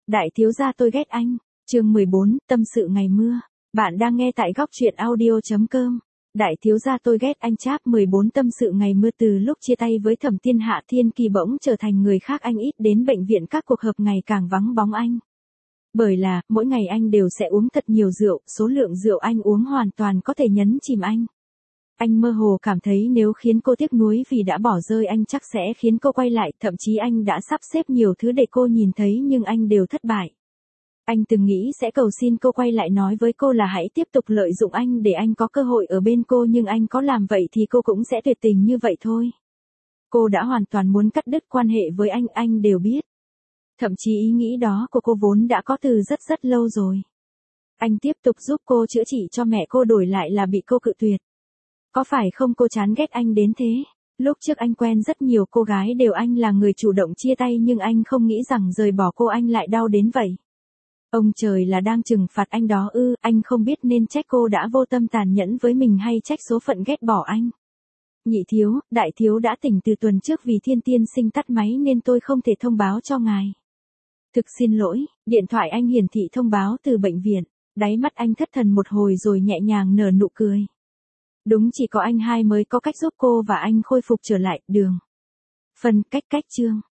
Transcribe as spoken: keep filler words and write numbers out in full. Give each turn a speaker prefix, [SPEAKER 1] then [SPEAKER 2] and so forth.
[SPEAKER 1] Đại thiếu gia tôi ghét anh, chương mười bốn, tâm sự ngày mưa. Bạn đang nghe tại góc truyện audio chấm com. Đại thiếu gia tôi ghét anh chap mười bốn tâm sự ngày mưa. Từ lúc chia tay với Thẩm Thiên Hạ, Thiên Kỳ bỗng trở thành người khác. Anh ít đến bệnh viện, các cuộc họp ngày càng vắng bóng anh. Bởi là, mỗi ngày anh đều sẽ uống thật nhiều rượu, số lượng rượu anh uống hoàn toàn có thể nhấn chìm anh. Anh mơ hồ cảm thấy nếu khiến cô tiếc nuối vì đã bỏ rơi anh chắc sẽ khiến cô quay lại, thậm chí anh đã sắp xếp nhiều thứ để cô nhìn thấy nhưng anh đều thất bại. Anh từng nghĩ sẽ cầu xin cô quay lại, nói với cô là hãy tiếp tục lợi dụng anh để anh có cơ hội ở bên cô, nhưng anh có làm vậy thì cô cũng sẽ tuyệt tình như vậy thôi. Cô đã hoàn toàn muốn cắt đứt quan hệ với anh, anh đều biết. Thậm chí ý nghĩ đó của cô vốn đã có từ rất rất lâu rồi. Anh tiếp tục giúp cô chữa trị cho mẹ cô, đổi lại là bị cô cự tuyệt. Có phải không cô chán ghét anh đến thế? Lúc trước anh quen rất nhiều cô gái, đều anh là người chủ động chia tay, nhưng anh không nghĩ rằng rời bỏ cô anh lại đau đến vậy. Ông trời là đang trừng phạt anh đó ư? Anh không biết nên trách cô đã vô tâm tàn nhẫn với mình hay trách số phận ghét bỏ anh. Nhị thiếu, đại thiếu đã tỉnh từ tuần trước, vì Thiên tiên sinh tắt máy nên tôi không thể thông báo cho ngài. Thực xin lỗi. Điện thoại anh hiển thị thông báo từ bệnh viện. Đáy mắt anh thất thần một hồi rồi nhẹ nhàng nở nụ cười. Đúng, chỉ có anh hai mới có cách giúp cô và anh khôi phục trở lại. Đường. Phần cách cách chương.